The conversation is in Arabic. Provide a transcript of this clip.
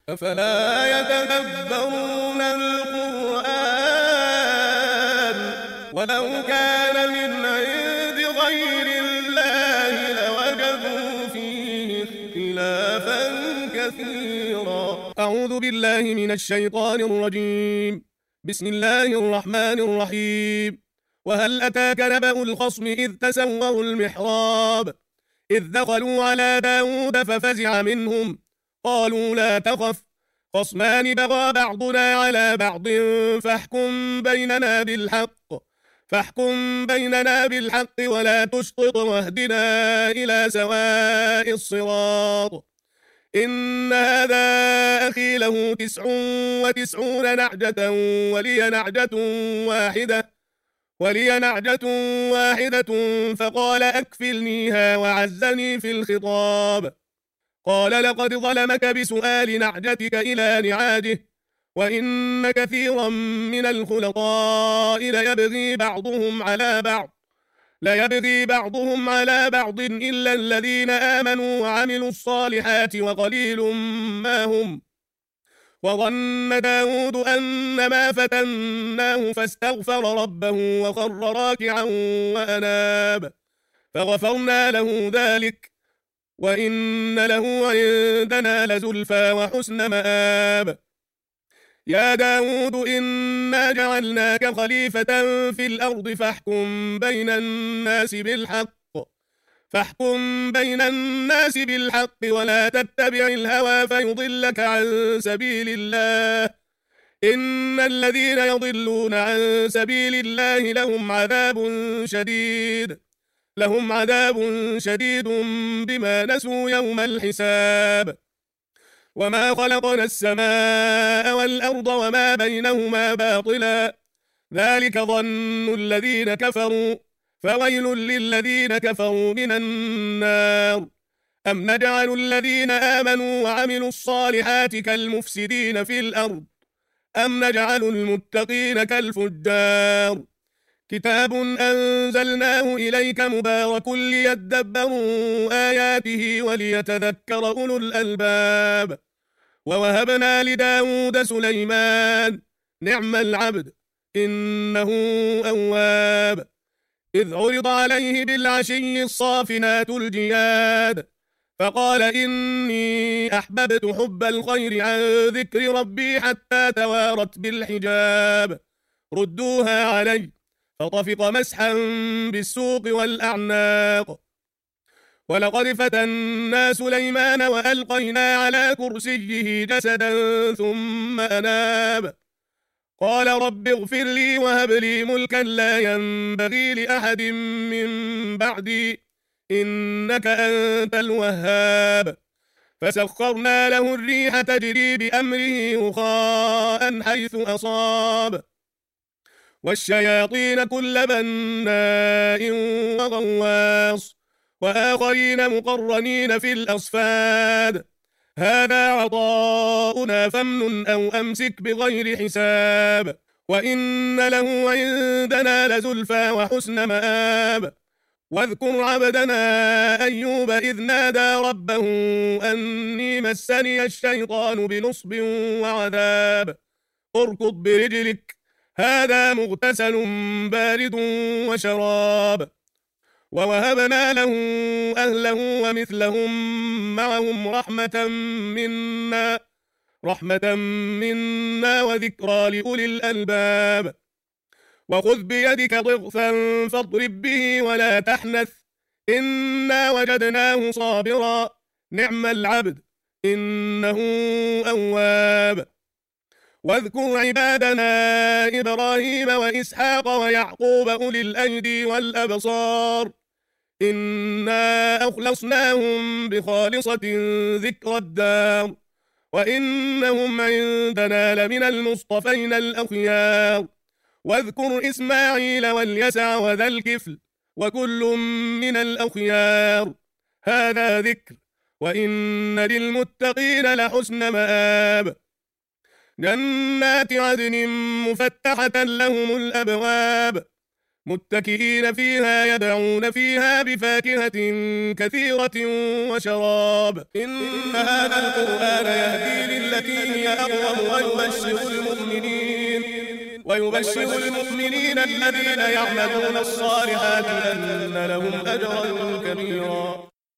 أفلا يتدبرون القرآن ولو كان من عند غير الله لوجدوا فيه اختلافا كثيرا. أعوذ بالله من الشيطان الرجيم. بسم الله الرحمن الرحيم. وهل أتاك نبأ الخصم إذ تسوروا المحراب إذ دخلوا على داود ففزع منهم قالوا لا تخف خصمان بغى بعضنا على بعض فاحكم بيننا بالحق ولا تشطط واهدنا إلى سواء الصراط. إن هذا أخي له 99 نعجة ولي نعجة واحدة فقال أكفلنيها وعزني في الخطاب. قال لقد ظلمك بسؤال نعجتك إلى نعاجه وإن كثيرا من الخلطاء ليبغي بعضهم على بعض إلا الذين آمنوا وعملوا الصالحات وقليل ما هم. وظن داود أنما فتناه فاستغفر ربه وخر راكعا وأناب فغفرنا له ذلك وإن له عندنا لزلفى وحسن مآب. يا داود إنا جعلناك خليفة في الأرض فاحكم بين الناس بالحق ولا تتبع الهوى فيضلك عن سبيل الله. إن الذين يضلون عن سبيل الله لهم عذاب شديد بما نسوا يوم الحساب. وما خلقنا السماء والأرض وما بينهما باطلا ذلك ظن الذين كفروا فويل للذين كفروا من النار. أم نجعل الذين آمنوا وعملوا الصالحات كالمفسدين في الأرض أم نجعل المتقين كالفجار. كتاب أنزلناه إليك مبارك ليدبروا آياته وليتذكر أولو الألباب. ووهبنا لداود سليمان نعم العبد إنه أواب. إذ عرض عليه بالعشي الصافنات الجياد فقال إني أحببت حب الخير عن ذكر ربي حتى توارت بالحجاب ردوها علي فطفق مسحا بالسوق والأعناق. ولقد فتنا سليمان وألقينا على كرسيه جسدا ثم أناب قال رب اغفر لي وهب لي ملكا لا ينبغي لأحد من بعدي إنك أنت الوهاب. فسخرنا له الريح تجري بأمره رخاء حيث أصاب والشياطين كل بناء وغواص وآخرين مقرنين في الأصفاد. هذا عطاؤنا فامنن أو أمسك بغير حساب وإن له عندنا لزلفى وحسن مآب. واذكر عبدنا أيوب إذ نادى ربه أني مسني الشيطان بنصب وعذاب اركض برجلك هذا مغتسل بارد وشراب. ووهبنا له أهله ومثلهم معهم رحمة منا وذكرى لأولي الألباب. وخذ بيدك ضغثا فاضرب به ولا تحنث إنا وجدناه صابرا نعم العبد إنه أواب. واذكر عبادنا إبراهيم وإسحاق ويعقوب أولي الأيدي والأبصار إنا أخلصناهم بخالصة ذكر الدار وإنهم عندنا لمن المصطفين الأخيار. واذكر إسماعيل واليسع وذا الكفل وكل من الأخيار هذا ذكر وإن للمتقين لحسن مآب. جنات عدن مفتحة لهم الأبواب متكئين فيها يدعون فيها بفاكهة كثيرة وشراب. إن هذا القرآن يهدي للتي هي أقوم ويبشر المؤمنين الذين يعملون الصالحات أن لهم أجرا كبيرا.